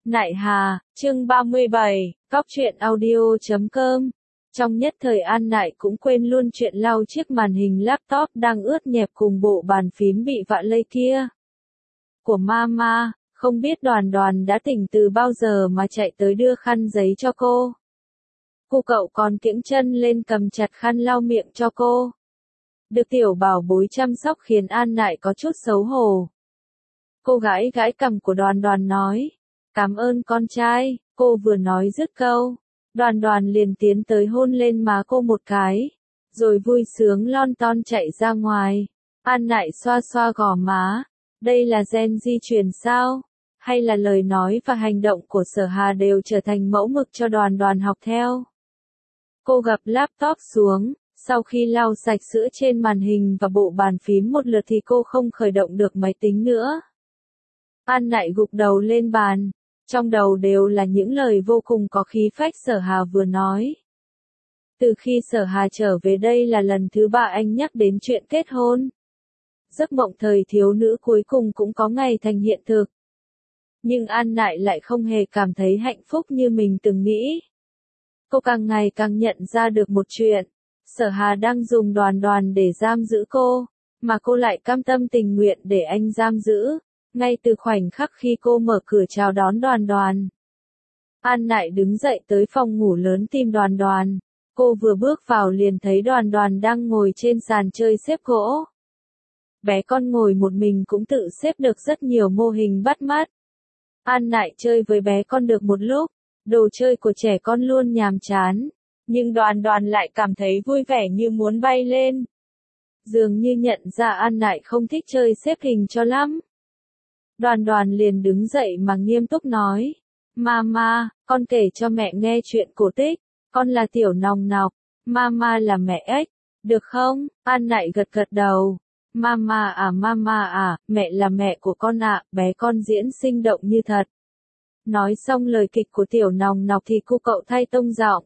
Nại Hà, chương 37, Cóc truyện audio.com. Trong nhất thời An Nại cũng quên luôn chuyện lau chiếc màn hình laptop đang ướt nhẹp cùng bộ bàn phím bị vạ lây kia. Của Mama, không biết Đoàn Đoàn đã tỉnh từ bao giờ mà chạy tới đưa khăn giấy cho cô. Cô cậu còn kiễng chân lên cầm chặt khăn lau miệng cho cô. Được tiểu bảo bối chăm sóc khiến An Nại có chút xấu hổ. Cô gãi gãi cằm của Đoàn Đoàn nói. Cảm ơn con trai, cô vừa nói dứt câu. Đoàn Đoàn liền tiến tới hôn lên má cô một cái. Rồi vui sướng lon ton chạy ra ngoài. An Nại xoa xoa gò má. Đây là gen di truyền sao? Hay là lời nói và hành động của Sở Hà đều trở thành mẫu mực cho Đoàn Đoàn học theo? Cô gập laptop xuống. Sau khi lau sạch sữa trên màn hình và bộ bàn phím một lượt thì cô không khởi động được máy tính nữa. An Nại gục đầu lên bàn. Trong đầu đều là những lời vô cùng có khí phách Sở Hà vừa nói. Từ khi Sở Hà trở về đây là lần thứ 3 anh nhắc đến chuyện kết hôn. Giấc mộng thời thiếu nữ cuối cùng cũng có ngày thành hiện thực. Nhưng An Nại lại không hề cảm thấy hạnh phúc như mình từng nghĩ. Cô càng ngày càng nhận ra được một chuyện. Sở Hà đang dùng Đoàn Đoàn để giam giữ cô, mà cô lại cam tâm tình nguyện để anh giam giữ. Ngay từ khoảnh khắc khi cô mở cửa chào đón Đoàn Đoàn. An Nại đứng dậy tới phòng ngủ lớn tìm Đoàn Đoàn. Cô vừa bước vào liền thấy Đoàn Đoàn đang ngồi trên sàn chơi xếp gỗ. Bé con ngồi một mình cũng tự xếp được rất nhiều mô hình bắt mắt. An Nại chơi với bé con được một lúc, đồ chơi của trẻ con luôn nhàm chán. Nhưng Đoàn Đoàn lại cảm thấy vui vẻ như muốn bay lên. Dường như nhận ra An Nại không thích chơi xếp hình cho lắm. Đoàn Đoàn liền đứng dậy mà nghiêm túc nói. Mama, con kể cho mẹ nghe chuyện cổ tích. Con là Tiểu Nòng Nọc. Mama là mẹ ếch. Được không? An Nại gật gật đầu. Mama à, mẹ là mẹ của con ạ. Bé con diễn sinh động như thật. Nói xong lời kịch của Tiểu Nòng Nọc thì cô cậu thay tông giọng.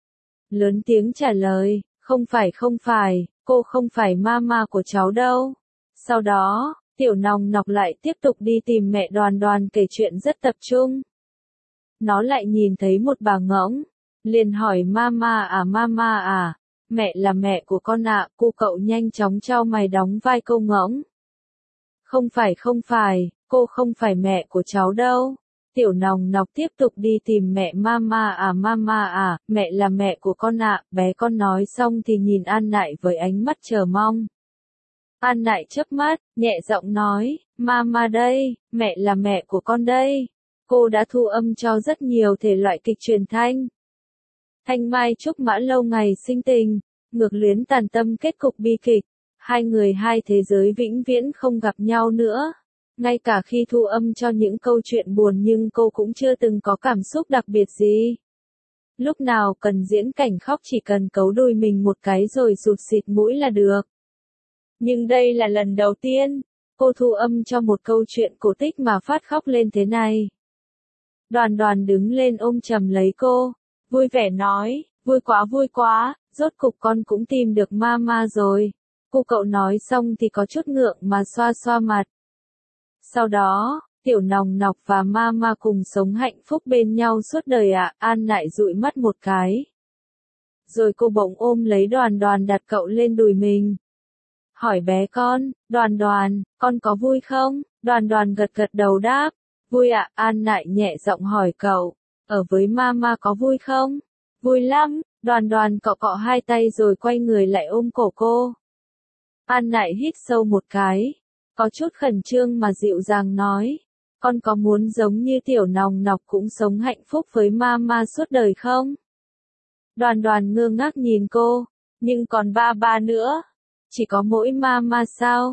Lớn tiếng trả lời. Không phải, cô không phải mama của cháu đâu. Sau đó, Tiểu Nòng Nọc lại tiếp tục đi tìm mẹ Đoàn Đoàn kể chuyện rất tập trung. Nó lại nhìn thấy một bà ngỗng, liền hỏi mama à, mẹ là mẹ của con ạ. Cô cậu nhanh chóng trao mày đóng vai câu ngỗng. Không phải, cô không phải mẹ của cháu đâu. Tiểu Nòng Nọc tiếp tục đi tìm mẹ mama à, mẹ là mẹ của con ạ. Bé con nói xong thì nhìn An Nại với ánh mắt chờ mong. An Nại chớp mắt, nhẹ giọng nói, Mama đây, mẹ là mẹ của con đây. Cô đã thu âm cho rất nhiều thể loại kịch truyền thanh. Thanh Mai Trúc Mã lâu ngày sinh tình, ngược luyến tàn tâm kết cục bi kịch. Hai người hai thế giới vĩnh viễn không gặp nhau nữa. Ngay cả khi thu âm cho những câu chuyện buồn nhưng cô cũng chưa từng có cảm xúc đặc biệt gì. Lúc nào cần diễn cảnh khóc chỉ cần cấu đùi mình một cái rồi sụt xịt mũi là được. Nhưng đây là lần đầu tiên, cô thu âm cho một câu chuyện cổ tích mà phát khóc lên thế này. Đoàn Đoàn đứng lên ôm chầm lấy cô, vui vẻ nói, vui quá, rốt cục con cũng tìm được mama rồi. Cô cậu nói xong thì có chút ngượng mà xoa xoa mặt. Sau đó, Tiểu Nòng Nọc và mama cùng sống hạnh phúc bên nhau suốt đời ạ. An Nại dụi mắt một cái. Rồi cô bỗng ôm lấy Đoàn Đoàn đặt cậu lên đùi mình. Hỏi bé con, Đoàn Đoàn, con có vui không? Đoàn Đoàn gật gật đầu đáp, vui ạ. An Nại nhẹ giọng hỏi cậu, ở với mama có vui không? Vui lắm. Đoàn Đoàn cọ cọ hai tay rồi quay người lại ôm cổ cô. An Nại hít sâu một cái, có chút khẩn trương mà dịu dàng nói, con có muốn giống như Tiểu Nòng Nọc cũng sống hạnh phúc với mama suốt đời không? Đoàn Đoàn ngơ ngác nhìn cô, nhưng còn ba nữa. Chỉ có mỗi mama sao?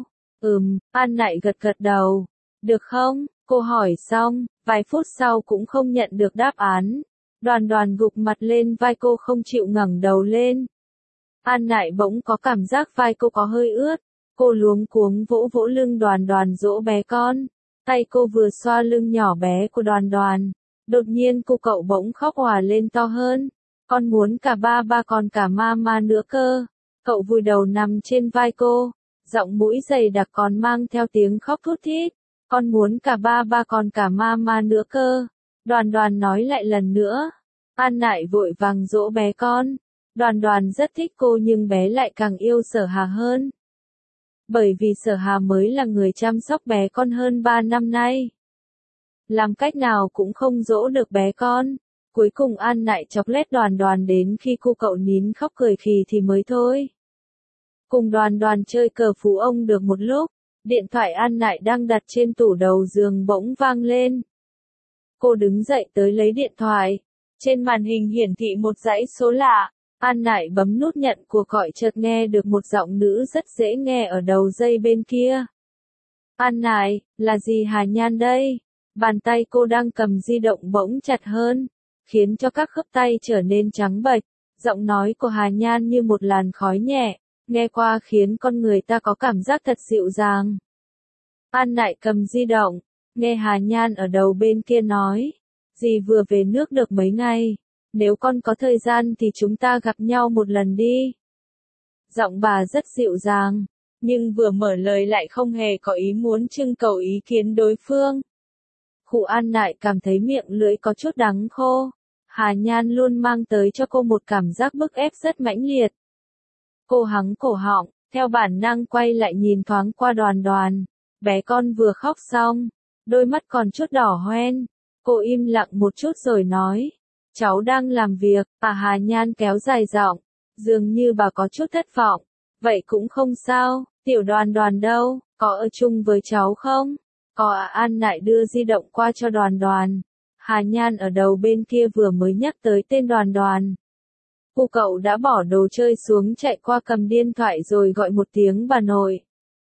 An Nại gật gật đầu. Được không? Cô hỏi xong, vài phút sau cũng không nhận được đáp án. Đoàn Đoàn gục mặt lên vai cô không chịu ngẩng đầu lên. An Nại bỗng có cảm giác vai cô có hơi ướt. Cô luống cuống vỗ vỗ lưng Đoàn Đoàn dỗ bé con. Tay cô vừa xoa lưng nhỏ bé của Đoàn Đoàn. Đột nhiên cô cậu bỗng khóc òa lên to hơn. Con muốn cả ba còn cả mama nữa cơ. Cậu vùi đầu nằm trên vai cô, giọng mũi dày đặc còn mang theo tiếng khóc thút thít. Con muốn cả ba còn cả mama nữa cơ. Đoàn Đoàn nói lại lần nữa. An Nại vội vàng dỗ bé con. Đoàn Đoàn rất thích cô nhưng bé lại càng yêu Sở Hà hơn. Bởi vì Sở Hà mới là người chăm sóc bé con hơn 3 năm nay. Làm cách nào cũng không dỗ được bé con. Cuối cùng An Nại chọc lét Đoàn Đoàn đến khi cô cậu nín khóc cười khì thì mới thôi. Cùng Đoàn Đoàn chơi cờ phú ông được một lúc, điện thoại An Nại đang đặt trên tủ đầu giường bỗng vang lên. Cô đứng dậy tới lấy điện thoại. Trên màn hình hiển thị một dãy số lạ. An Nại bấm nút nhận cuộc gọi chợt nghe được một giọng nữ rất dễ nghe ở đầu dây bên kia. An Nại, là gì Hà Nhan đây? Bàn tay cô đang cầm di động bỗng chặt hơn, khiến cho các khớp tay trở nên trắng bệch. Giọng nói của Hà Nhan như một làn khói nhẹ, nghe qua khiến con người ta có cảm giác thật dịu dàng. An Nại cầm di động, nghe Hà Nhan ở đầu bên kia nói, dì vừa về nước được mấy ngày, nếu con có thời gian thì chúng ta gặp nhau một lần đi. Giọng bà rất dịu dàng, nhưng vừa mở lời lại không hề có ý muốn trưng cầu ý kiến đối phương. Khụ An Nại cảm thấy miệng lưỡi có chút đắng khô. Hà Nhan luôn mang tới cho cô một cảm giác bức ép rất mãnh liệt. Cô hắng cổ họng, theo bản năng quay lại nhìn thoáng qua Đoàn Đoàn. Bé con vừa khóc xong, đôi mắt còn chút đỏ hoen. Cô im lặng một chút rồi nói, cháu đang làm việc. Hà Nhan kéo dài giọng, dường như bà có chút thất vọng. Vậy cũng không sao, tiểu Đoàn Đoàn đâu, có ở chung với cháu không? Có à? An Nại đưa di động qua cho Đoàn Đoàn. Hà Nhan ở đầu bên kia vừa mới nhắc tới tên Đoàn Đoàn. Cô cậu đã bỏ đồ chơi xuống chạy qua cầm điện thoại rồi gọi một tiếng bà nội.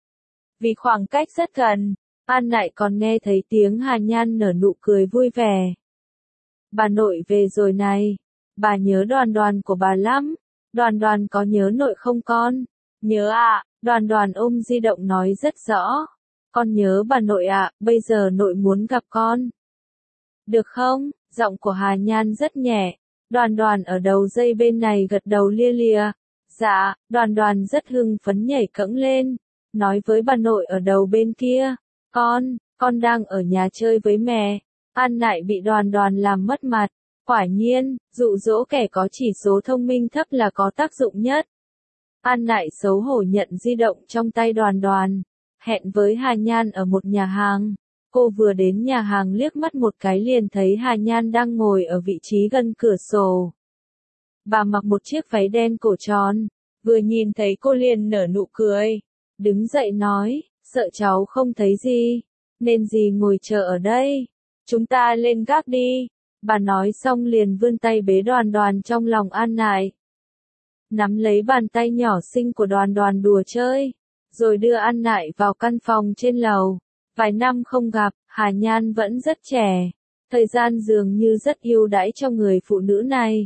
Vì khoảng cách rất gần, An Nại còn nghe thấy tiếng Hà Nhan nở nụ cười vui vẻ. Bà nội về rồi này. Bà nhớ Đoàn Đoàn của bà lắm. Đoàn Đoàn có nhớ nội không con? Nhớ ạ. Đoàn Đoàn ôm di động nói rất rõ. Con nhớ bà nội ạ, bây giờ nội muốn gặp con. Được không? Giọng của Hà Nhan rất nhẹ. Đoàn Đoàn ở đầu dây bên này gật đầu lia lịa. Dạ. Đoàn Đoàn rất hưng phấn nhảy cẫng lên. Nói với bà nội ở đầu bên kia. Con đang ở nhà chơi với mẹ. An Nại bị Đoàn Đoàn làm mất mặt. Quả nhiên, dụ dỗ kẻ có chỉ số thông minh thấp là có tác dụng nhất. An Nại xấu hổ nhận di động trong tay Đoàn Đoàn. Hẹn với Hà Nhan ở một nhà hàng. Cô vừa đến nhà hàng liếc mắt một cái liền thấy Hà Nhan đang ngồi ở vị trí gần cửa sổ. Bà mặc một chiếc váy đen cổ tròn. Vừa nhìn thấy cô liền nở nụ cười. Đứng dậy nói, sợ cháu không thấy gì. Nên dì ngồi chờ ở đây. Chúng ta lên gác đi. Bà nói xong liền vươn tay bế Đoàn Đoàn trong lòng An Nại. Nắm lấy bàn tay nhỏ xinh của Đoàn Đoàn đùa chơi. Rồi đưa An Nại vào căn phòng trên lầu. Vài năm không gặp, Hà Nhan vẫn rất trẻ. Thời gian dường như rất ưu đãi cho người phụ nữ này.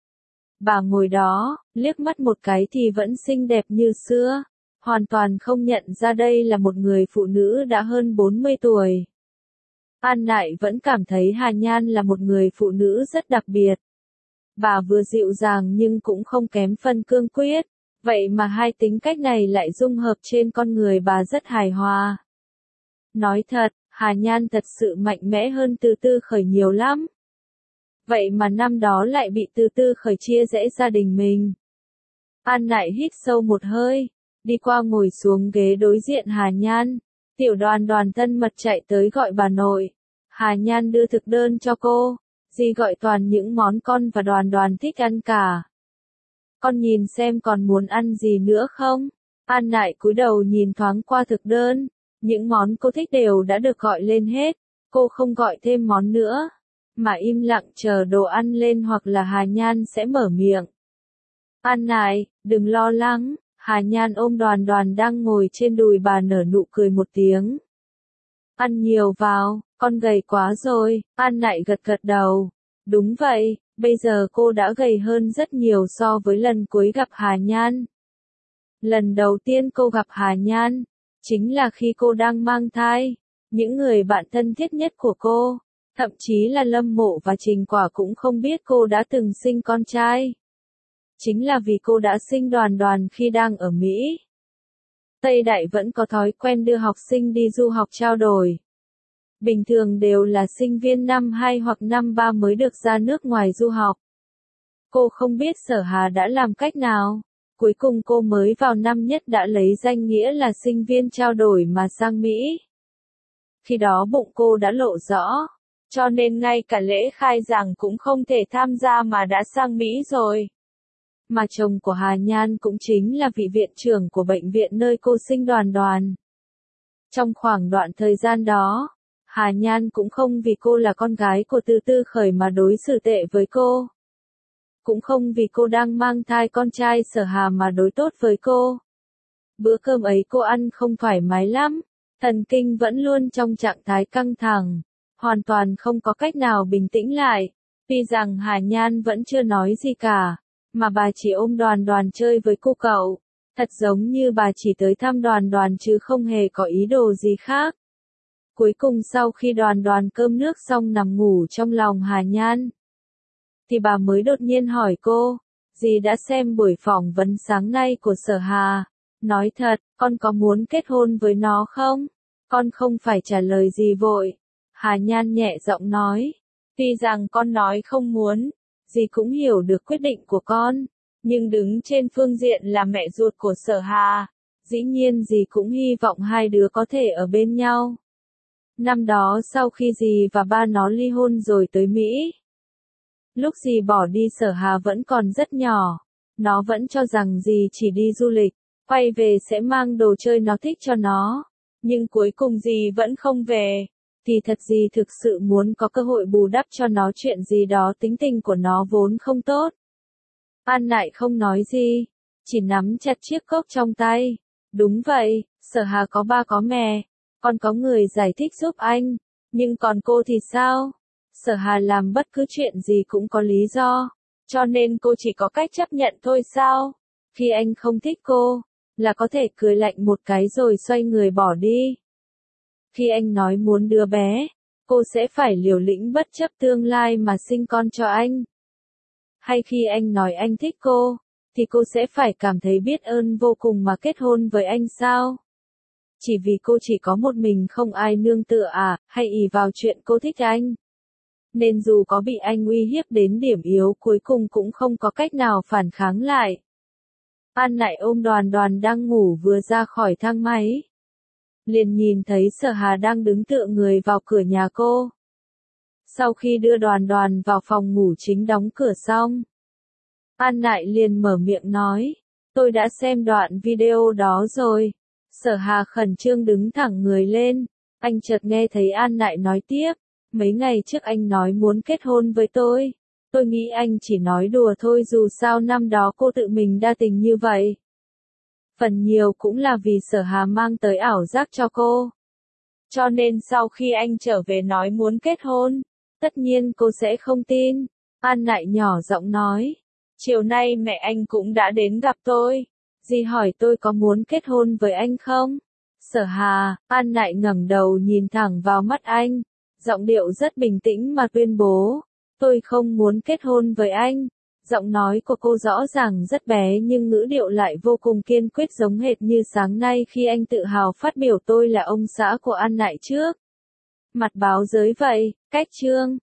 Bà ngồi đó, liếc mắt một cái thì vẫn xinh đẹp như xưa. Hoàn toàn không nhận ra đây là một người phụ nữ đã hơn 40 tuổi. An Nại vẫn cảm thấy Hà Nhan là một người phụ nữ rất đặc biệt. Bà vừa dịu dàng nhưng cũng không kém phần cương quyết. Vậy mà hai tính cách này lại dung hợp trên con người bà rất hài hòa. Nói thật, Hà Nhan thật sự mạnh mẽ hơn Từ Tư Khởi nhiều lắm. Vậy mà năm đó lại bị Từ Tư Khởi chia rẽ gia đình mình. An Nại hít sâu một hơi, đi qua ngồi xuống ghế đối diện Hà Nhan. Tiểu Đoàn Đoàn thân mật chạy tới gọi bà nội. Hà Nhan đưa thực đơn cho cô. Dì gọi toàn những món con và Đoàn Đoàn thích ăn cả. Con nhìn xem còn muốn ăn gì nữa không? An Nại cúi đầu nhìn thoáng qua thực đơn. Những món cô thích đều đã được gọi lên hết. Cô không gọi thêm món nữa. Mà im lặng chờ đồ ăn lên hoặc là Hà Nhan sẽ mở miệng. An Nại, đừng lo lắng. Hà Nhan ôm Đoàn Đoàn đang ngồi trên đùi bà nở nụ cười một tiếng. Ăn nhiều vào, con gầy quá rồi. An Nại gật gật đầu. Đúng vậy, bây giờ cô đã gầy hơn rất nhiều so với lần cuối gặp Hà Nhan. Lần đầu tiên cô gặp Hà Nhan, chính là khi cô đang mang thai. Những người bạn thân thiết nhất của cô, thậm chí là Lâm Mộ và Trình Quả cũng không biết cô đã từng sinh con trai. Chính là vì cô đã sinh Đoàn Đoàn khi đang ở Mỹ. Tây Đại vẫn có thói quen đưa học sinh đi du học trao đổi. bình thường đều là sinh viên năm 2 hoặc năm 3 mới được ra nước ngoài du học. Cô không biết Sở Hà đã làm cách nào. Cuối cùng cô mới vào năm nhất đã lấy danh nghĩa là sinh viên trao đổi mà sang Mỹ. Khi đó bụng cô đã lộ rõ, cho nên ngay cả lễ khai giảng cũng không thể tham gia mà đã sang Mỹ rồi. Mà chồng của Hà Nhan cũng chính là vị viện trưởng của bệnh viện nơi cô sinh Đoàn Đoàn. Trong khoảng đoạn thời gian đó, Hà Nhan cũng không vì cô là con gái của Từ Tư Khởi mà đối xử tệ với cô. Cũng không vì cô đang mang thai con trai Sở Hà mà đối tốt với cô. Bữa cơm ấy cô ăn không thoải mái lắm, thần kinh vẫn luôn trong trạng thái căng thẳng, hoàn toàn không có cách nào bình tĩnh lại. Tuy rằng Hà Nhan vẫn chưa nói gì cả, mà bà chỉ ôm Đoàn Đoàn chơi với cô cậu, thật giống như bà chỉ tới thăm Đoàn Đoàn chứ không hề có ý đồ gì khác. Cuối cùng sau khi Đoàn Đoàn cơm nước xong nằm ngủ trong lòng Hà Nhan, thì bà mới đột nhiên hỏi cô, dì đã xem buổi phỏng vấn sáng nay của Sở Hà, nói thật, con có muốn kết hôn với nó không? Con không phải trả lời gì vội. Hà Nhan nhẹ giọng nói, tuy rằng con nói không muốn, dì cũng hiểu được quyết định của con, nhưng đứng trên phương diện là mẹ ruột của Sở Hà, dĩ nhiên dì cũng hy vọng hai đứa có thể ở bên nhau. Năm đó sau khi dì và ba nó ly hôn rồi tới Mỹ, lúc dì bỏ đi Sở Hà vẫn còn rất nhỏ, nó vẫn cho rằng dì chỉ đi du lịch, quay về sẽ mang đồ chơi nó thích cho nó, nhưng cuối cùng dì vẫn không về. Thì thật dì thực sự muốn có cơ hội bù đắp cho nó chuyện gì đó, tính tình của nó vốn không tốt. An Nại không nói gì, chỉ nắm chặt chiếc cốc trong tay. Đúng vậy, Sở Hà có ba có mẹ, còn có người giải thích giúp anh, nhưng còn cô thì sao? Sở Hà làm bất cứ chuyện gì cũng có lý do, cho nên cô chỉ có cách chấp nhận thôi sao? Khi anh không thích cô, là có thể cười lạnh một cái rồi xoay người bỏ đi. Khi anh nói muốn đứa bé, cô sẽ phải liều lĩnh bất chấp tương lai mà sinh con cho anh. Hay khi anh nói anh thích cô, thì cô sẽ phải cảm thấy biết ơn vô cùng mà kết hôn với anh sao? Chỉ vì cô chỉ có một mình không ai nương tựa à, hay ỷ vào chuyện cô thích anh. Nên dù có bị anh uy hiếp đến điểm yếu cuối cùng cũng không có cách nào phản kháng lại. An Nại ôm Đoàn Đoàn đang ngủ vừa ra khỏi thang máy, liền nhìn thấy Sở Hà đang đứng tựa người vào cửa nhà cô. Sau khi đưa Đoàn Đoàn vào phòng ngủ chính đóng cửa xong, An Nại liền mở miệng nói, tôi đã xem đoạn video đó rồi. Sở Hà khẩn trương đứng thẳng người lên, anh chợt nghe thấy An Nại nói tiếp, mấy ngày trước anh nói muốn kết hôn với tôi nghĩ anh chỉ nói đùa thôi, dù sao năm đó cô tự mình đa tình như vậy. Phần nhiều cũng là vì Sở Hà mang tới ảo giác cho cô. Cho nên sau khi anh trở về nói muốn kết hôn, tất nhiên cô sẽ không tin. An Nại nhỏ giọng nói, chiều nay mẹ anh cũng đã đến gặp tôi. Dì hỏi tôi có muốn kết hôn với anh không? Sở Hà, An Nại ngẩng đầu nhìn thẳng vào mắt anh, giọng điệu rất bình tĩnh mà tuyên bố, tôi không muốn kết hôn với anh. Giọng nói của cô rõ ràng rất bé nhưng ngữ điệu lại vô cùng kiên quyết, giống hệt như sáng nay khi anh tự hào phát biểu tôi là ông xã của An Nại trước mặt báo giới vậy. Cách chương